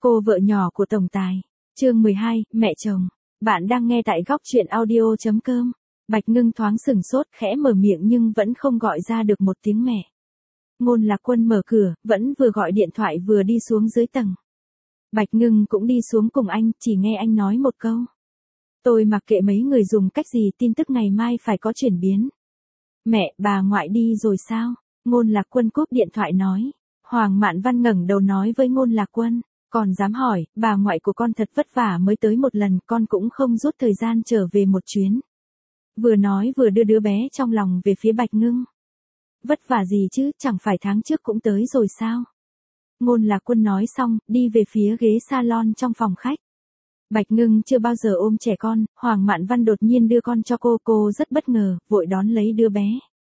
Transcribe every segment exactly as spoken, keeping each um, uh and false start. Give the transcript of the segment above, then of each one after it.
Cô vợ nhỏ của tổng tài. Chương mười hai, mẹ chồng. Bạn đang nghe tại góc truyện audio chấm com. Bạch Ngưng thoáng sừng sốt, khẽ mở miệng nhưng vẫn không gọi ra được một tiếng mẹ. Ngôn Lạc Quân mở cửa, vẫn vừa gọi điện thoại vừa đi xuống dưới tầng. Bạch Ngưng cũng đi xuống cùng anh, chỉ nghe anh nói một câu. Tôi mặc kệ mấy người dùng cách gì, tin tức ngày mai phải có chuyển biến. Mẹ, bà ngoại đi rồi sao? Ngôn Lạc Quân cúp điện thoại nói. Hoàng Mạn Văn ngẩng đầu nói với Ngôn Lạc Quân. Còn dám hỏi, bà ngoại của con thật vất vả mới tới một lần, con cũng không rút thời gian trở về một chuyến. Vừa nói vừa đưa đứa bé trong lòng về phía Bạch Ngưng. Vất vả gì chứ, chẳng phải tháng trước cũng tới rồi sao? Ngôn Lạc Quân nói xong, đi về phía ghế salon trong phòng khách. Bạch Ngưng chưa bao giờ ôm trẻ con, Hoàng Mạn Văn đột nhiên đưa con cho cô, cô rất bất ngờ, vội đón lấy đứa bé.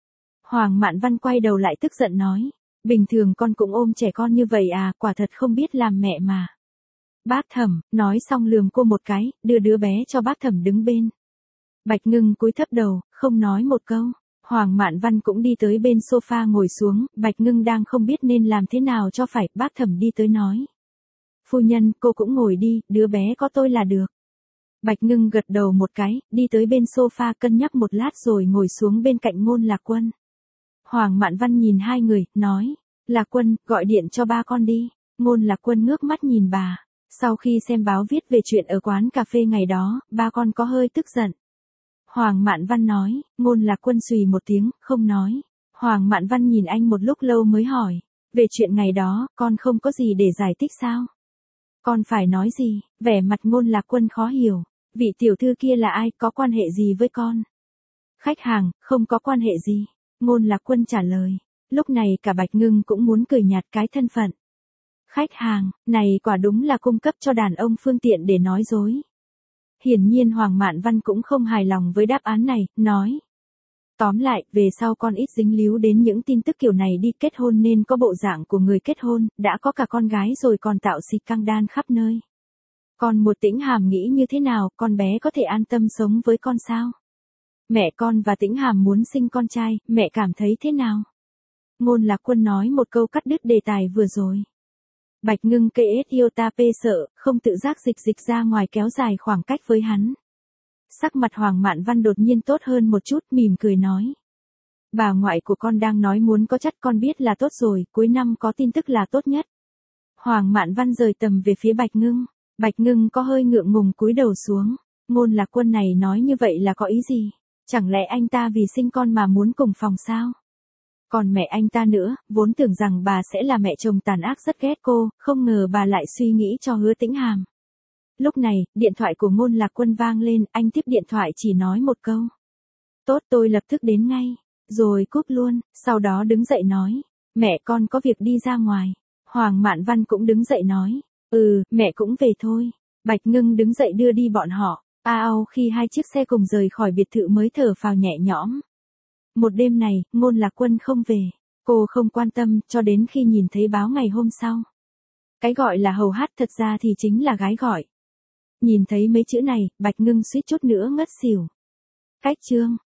Hoàng Mạn Văn quay đầu lại tức giận nói. Bình thường con cũng ôm trẻ con như vậy à, quả thật không biết làm mẹ mà. Bác Thẩm, nói xong lườm cô một cái, đưa đứa bé cho bác Thẩm đứng bên. Bạch Ngưng cúi thấp đầu, không nói một câu. Hoàng Mạn Văn cũng đi tới bên sofa ngồi xuống, Bạch Ngưng đang không biết nên làm thế nào cho phải, bác Thẩm đi tới nói. Phu nhân, cô cũng ngồi đi, đứa bé có tôi là được. Bạch Ngưng gật đầu một cái, đi tới bên sofa cân nhắc một lát rồi ngồi xuống bên cạnh Ngôn Lạc Quân. Hoàng Mạn Văn nhìn hai người, nói, Lạc Quân, gọi điện cho ba con đi. Ngôn Lạc Quân ngước mắt nhìn bà. Sau khi xem báo viết về chuyện ở quán cà phê ngày đó, ba con có hơi tức giận. Hoàng Mạn Văn nói, Ngôn Lạc Quân xùy một tiếng, không nói. Hoàng Mạn Văn nhìn anh một lúc lâu mới hỏi, về chuyện ngày đó, con không có gì để giải thích sao? Con phải nói gì? Vẻ mặt Ngôn Lạc Quân khó hiểu. Vị tiểu thư kia là ai, có quan hệ gì với con? Khách hàng, không có quan hệ gì. Ngôn Lạc Quân trả lời. Lúc này cả Bạch Ngưng cũng muốn cười nhạt cái thân phận. Khách hàng, này quả đúng là cung cấp cho đàn ông phương tiện để nói dối. Hiển nhiên Hoàng Mạn Văn cũng không hài lòng với đáp án này, nói. Tóm lại, về sau con ít dính líu đến những tin tức kiểu này đi, kết hôn nên có bộ dạng của người kết hôn, đã có cả con gái rồi còn tạo xì căng đan khắp nơi. Còn một Tĩnh Hàm nghĩ như thế nào, con bé có thể an tâm sống với con sao? Mẹ con và Tĩnh Hàm muốn sinh con trai, mẹ cảm thấy thế nào? Ngôn Lạc Quân nói một câu cắt đứt đề tài vừa rồi. Bạch Ngưng kê ết yêu ta pê sợ, không tự giác dịch dịch ra ngoài kéo dài khoảng cách với hắn. Sắc mặt Hoàng Mạn Văn đột nhiên tốt hơn một chút, mỉm cười nói. Bà ngoại của con đang nói muốn có chất, con biết là tốt rồi, cuối năm có tin tức là tốt nhất. Hoàng Mạn Văn rời tầm về phía Bạch Ngưng. Bạch Ngưng có hơi ngượng ngùng cúi đầu xuống. Ngôn Lạc Quân này nói như vậy là có ý gì? Chẳng lẽ anh ta vì sinh con mà muốn cùng phòng sao? Còn mẹ anh ta nữa, vốn tưởng rằng bà sẽ là mẹ chồng tàn ác rất ghét cô, không ngờ bà lại suy nghĩ cho Hứa Tĩnh Hàm. Lúc này, điện thoại của Ngôn Lạc Quân vang lên, anh tiếp điện thoại chỉ nói một câu. Tốt, tôi lập tức đến ngay. Rồi cúp luôn, sau đó đứng dậy nói. Mẹ con có việc đi ra ngoài. Hoàng Mạn Văn cũng đứng dậy nói. Ừ, mẹ cũng về thôi. Bạch Ngưng đứng dậy đưa đi bọn họ. A ao khi hai chiếc xe cùng rời khỏi biệt thự mới thở phào nhẹ nhõm. Một đêm này, Ngôn Lạc Quân không về. Cô không quan tâm, cho đến khi nhìn thấy báo ngày hôm sau. Cái gọi là hầu hát thật ra thì chính là gái gọi. Nhìn thấy mấy chữ này, Bạch Ngưng suýt chút nữa ngất xỉu. Cách chương.